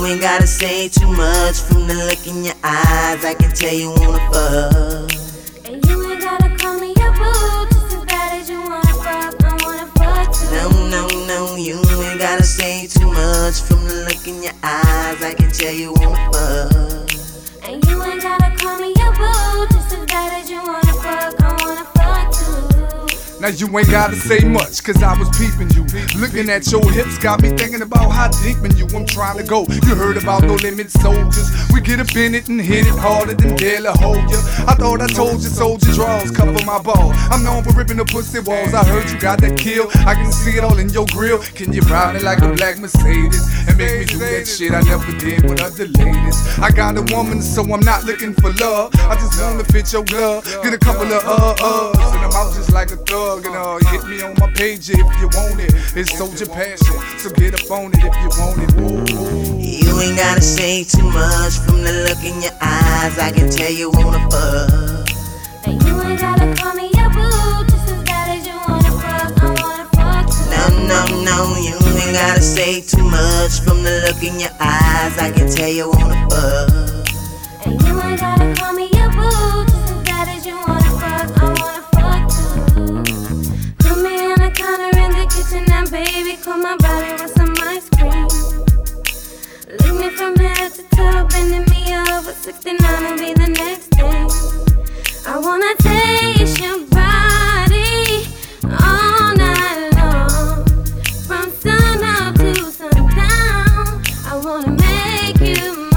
ain't gotta say too much. From the look in your eyes, I can tell you wanna fuck. And you ain't gotta call me your boo. Just as bad as you wanna fuck, I wanna fuck too. No, you ain't gotta say too much. From the look in your eyes, I can tell you wanna fuck. And you ain't gotta call me your boo. Just as bad as you wanna fuck, I wanna fuck too. Now you ain't gotta say much, cause I was peeping you. Looking at your hips got me thinking about how deep in you I'm trying to go. You heard about No Limit Soldiers. We get up in it and hit it harder than barely hold ya. I thought I told you soldier draws cover my ball. I'm known for ripping the pussy walls. I heard you got that kill. I can see it all in your grill. Can you ride it like a black Mercedes and make me do that shit I never did with other ladies? I got a woman, so I'm not looking for love. I just wanna fit your glove. Get a couple of and I'm out just like a thug. And hit me on my page if you want it. It's Soldier Passion, so get up on it if you want it. Ooh. You ain't gotta say too much. From the look in your eyes, I can tell you wanna fuck. And you ain't gotta call me your boo. Just as bad as you wanna fuck, I wanna fuck too. No, you ain't gotta say too much. From the look in your eyes, I can tell you wanna fuck. And you ain't gotta call me your boo. Just as bad as you wanna fuck, I wanna fuck too. Put me on the counter in the kitchen now, baby, cool my body with some ice cream. Lick me from head to toe, bending me over 69 and be the next thing. I wanna taste your body all night long, from sun up to sundown. I wanna make you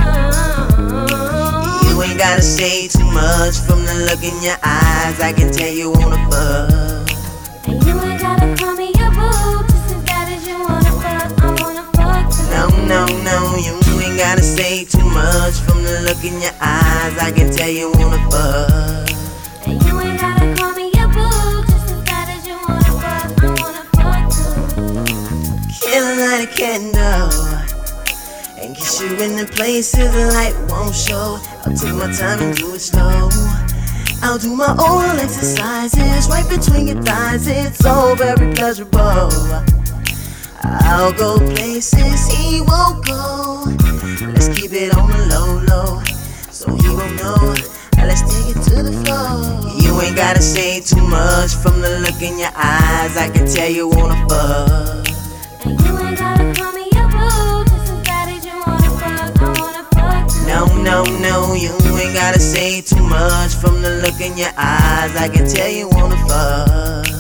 mine. You ain't gotta say too much. From the look in your eyes, I can tell you wanna fuck. And you ain't gotta call me your boo. Just as bad as you wanna fuck, I wanna fuck too. No, you ain't gotta say too much. From the look in your eyes, I can tell you wanna fuck. And you ain't gotta call me your boo. Just as bad as you wanna fuck, I wanna fuck too. Kill a light a candle and get you in the places the light won't show. I'll take my time and do it slow. I'll do my own exercises right between your thighs. It's so very pleasurable. I'll go places he won't go. Let's keep it on the low, so he won't know. Now let's take it to the floor. You ain't gotta say too much. From the look in your eyes, I can tell you wanna fuck. And you ain't gotta call me your boo. Just as bad as you wanna fuck, I wanna fuck too. No, you ain't gotta say too much. From the look in your eyes, I can tell you wanna fuck.